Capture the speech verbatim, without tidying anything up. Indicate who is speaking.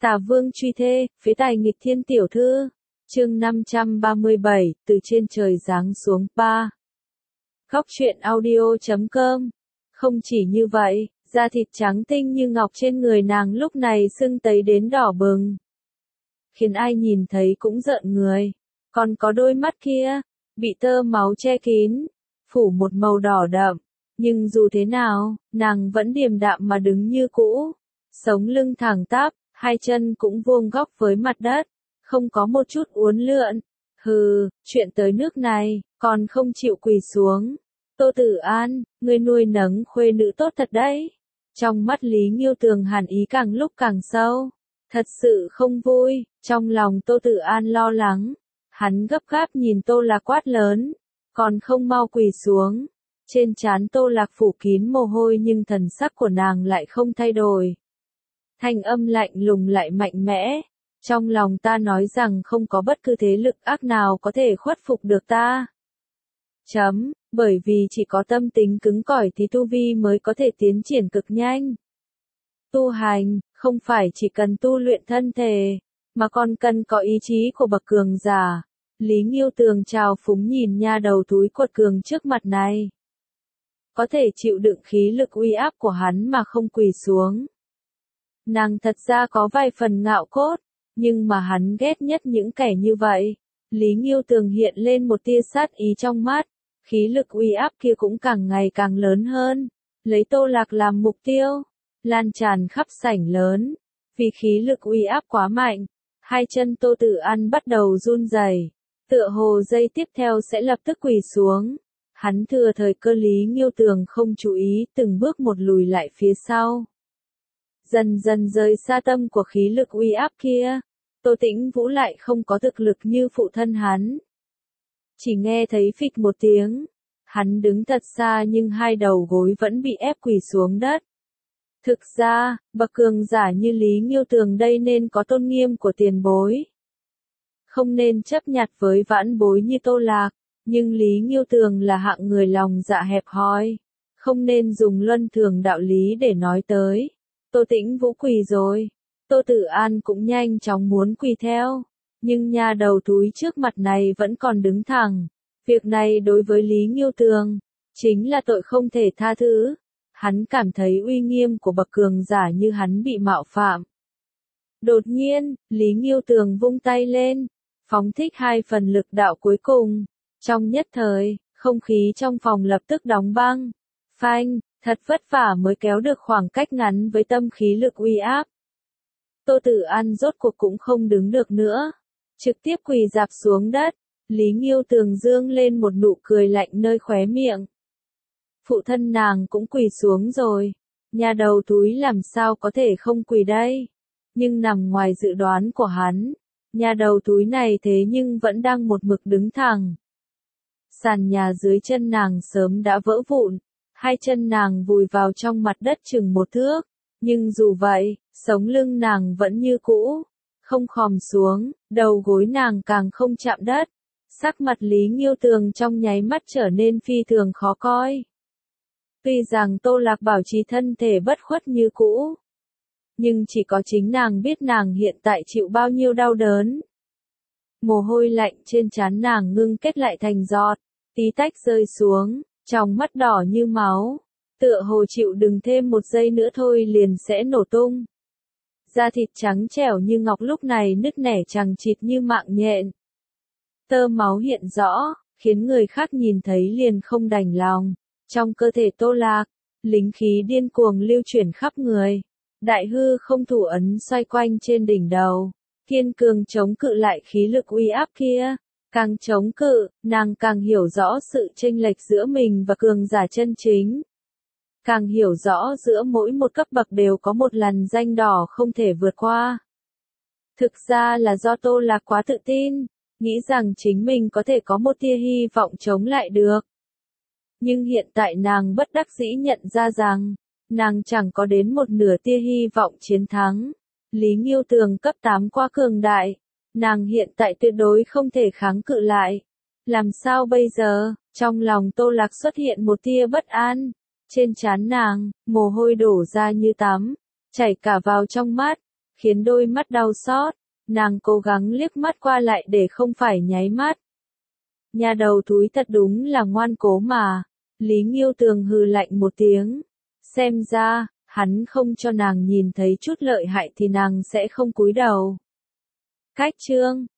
Speaker 1: Tả Vương truy thê, phế tài nghịch thiên tiểu thư. Chương năm trăm ba mươi bảy, từ trên trời giáng xuống ba. Góc truyện audio chấm com. Không chỉ như vậy, da thịt trắng tinh như ngọc trên người nàng lúc này sưng tấy đến đỏ bừng, khiến ai nhìn thấy cũng rợn người. Còn có đôi mắt kia, bị tơ máu che kín, phủ một màu đỏ đậm, nhưng dù thế nào, nàng vẫn điềm đạm mà đứng như cũ, sống lưng thẳng tắp, hai chân cũng vuông góc với mặt đất, không có một chút uốn lượn. Hừ, chuyện tới nước này, còn không chịu quỳ xuống. Tô Tử An, ngươi nuôi nấng khuê nữ tốt thật đấy. Trong mắt Lý Nghiêu Tường hàn ý càng lúc càng sâu. Thật sự không vui, trong lòng Tô Tử An lo lắng. Hắn gấp gáp nhìn Tô Lạc quát lớn, còn không mau quỳ xuống. Trên trán Tô Lạc phủ kín mồ hôi nhưng thần sắc của nàng lại không thay đổi. Thanh âm lạnh lùng lại mạnh mẽ. Trong lòng ta nói rằng không có bất cứ thế lực ác nào có thể khuất phục được ta. Chấm, bởi vì chỉ có tâm tính cứng cỏi thì tu vi mới có thể tiến triển cực nhanh. Tu hành, không phải chỉ cần tu luyện thân thể, mà còn cần có ý chí của bậc cường giả. Lý Nghiêu Tường trào phúng nhìn nha đầu túi quật cường trước mặt này. Có thể chịu đựng khí lực uy áp của hắn mà không quỳ xuống. Nàng thật ra có vài phần ngạo cốt, nhưng mà hắn ghét nhất những kẻ như vậy. Lý Nghiêu Tường hiện lên một tia sát ý trong mắt, khí lực uy áp kia cũng càng ngày càng lớn hơn, lấy Tô Lạc làm mục tiêu, lan tràn khắp sảnh lớn. Vì khí lực uy áp quá mạnh, hai chân Tô Tử An bắt đầu run rẩy, tựa hồ giây tiếp theo sẽ lập tức quỳ xuống. Hắn thừa thời cơ Lý Nghiêu Tường không chú ý, từng bước một lùi lại phía sau. Dần dần rời xa tâm của khí lực uy áp kia, Tô Tĩnh Vũ lại không có thực lực như phụ thân hắn. Chỉ nghe thấy phịch một tiếng, hắn đứng thật xa nhưng hai đầu gối vẫn bị ép quỳ xuống đất. Thực ra, bậc cường giả như Lý Nghiêu Tường đây nên có tôn nghiêm của tiền bối. Không nên chấp nhặt với vãn bối như Tô Lạc, nhưng Lý Nghiêu Tường là hạng người lòng dạ hẹp hòi, không nên dùng luân thường đạo lý để nói tới. Tô Tĩnh Vũ quỳ rồi, Tô Tử An cũng nhanh chóng muốn quỳ theo, nhưng nha đầu túi trước mặt này vẫn còn đứng thẳng. Việc này đối với Lý Nghiêu Tường, chính là tội không thể tha thứ. Hắn cảm thấy uy nghiêm của bậc cường giả như hắn bị mạo phạm. Đột nhiên, Lý Nghiêu Tường vung tay lên, phóng thích hai phần lực đạo cuối cùng. Trong nhất thời, không khí trong phòng lập tức đóng băng. Phanh, thật vất vả mới kéo được khoảng cách ngắn với tâm khí lực uy áp. Tô Tử An rốt cuộc cũng không đứng được nữa, trực tiếp quỳ rạp xuống đất. Lý Nghiêu Tường dương lên một nụ cười lạnh nơi khóe miệng. Phụ thân nàng cũng quỳ xuống rồi, nhà đầu túi làm sao có thể không quỳ đây? Nhưng nằm ngoài dự đoán của hắn, nhà đầu túi này thế nhưng vẫn đang một mực đứng thẳng. Sàn nhà dưới chân nàng sớm đã vỡ vụn, hai chân nàng vùi vào trong mặt đất chừng một thước, nhưng dù vậy, sống lưng nàng vẫn như cũ, không khom xuống, đầu gối nàng càng không chạm đất. Sắc mặt Lý Nghiêu Tường trong nháy mắt trở nên phi thường khó coi. Tuy rằng Tô Lạc bảo trì thân thể bất khuất như cũ, nhưng chỉ có chính nàng biết nàng hiện tại chịu bao nhiêu đau đớn. Mồ hôi lạnh trên trán nàng ngưng kết lại thành giọt, tí tách rơi xuống, trong mắt đỏ như máu, tựa hồ chịu đừng thêm một giây nữa thôi liền sẽ nổ tung. Da thịt trắng trẻo như ngọc lúc này nứt nẻ chằng chịt như mạng nhện. Tơ máu hiện rõ, khiến người khác nhìn thấy liền không đành lòng. Trong cơ thể Tô Lạc, linh khí điên cuồng lưu chuyển khắp người. Đại hư không thủ ấn xoay quanh trên đỉnh đầu, kiên cường chống cự lại khí lực uy áp kia. Càng chống cự, nàng càng hiểu rõ sự chênh lệch giữa mình và cường giả chân chính. Càng hiểu rõ giữa mỗi một cấp bậc đều có một lằn ranh đỏ không thể vượt qua. Thực ra là do Tô Lạc quá tự tin, nghĩ rằng chính mình có thể có một tia hy vọng chống lại được. Nhưng hiện tại nàng bất đắc dĩ nhận ra rằng, nàng chẳng có đến một nửa tia hy vọng chiến thắng. Lý Nghiêu Tường cấp tám quá cường đại, nàng hiện tại tuyệt đối không thể kháng cự lại. Làm sao bây giờ? Trong lòng Tô Lạc xuất hiện một tia bất an. Trên trán nàng, mồ hôi đổ ra như tắm, chảy cả vào trong mắt, khiến đôi mắt đau xót. Nàng cố gắng liếc mắt qua lại để không phải nháy mắt. Nhà đầu thúi thật đúng là ngoan cố mà. Lý Nghiêu Tường hừ lạnh một tiếng. Xem ra, hắn không cho nàng nhìn thấy chút lợi hại thì nàng sẽ không cúi đầu. Cách chương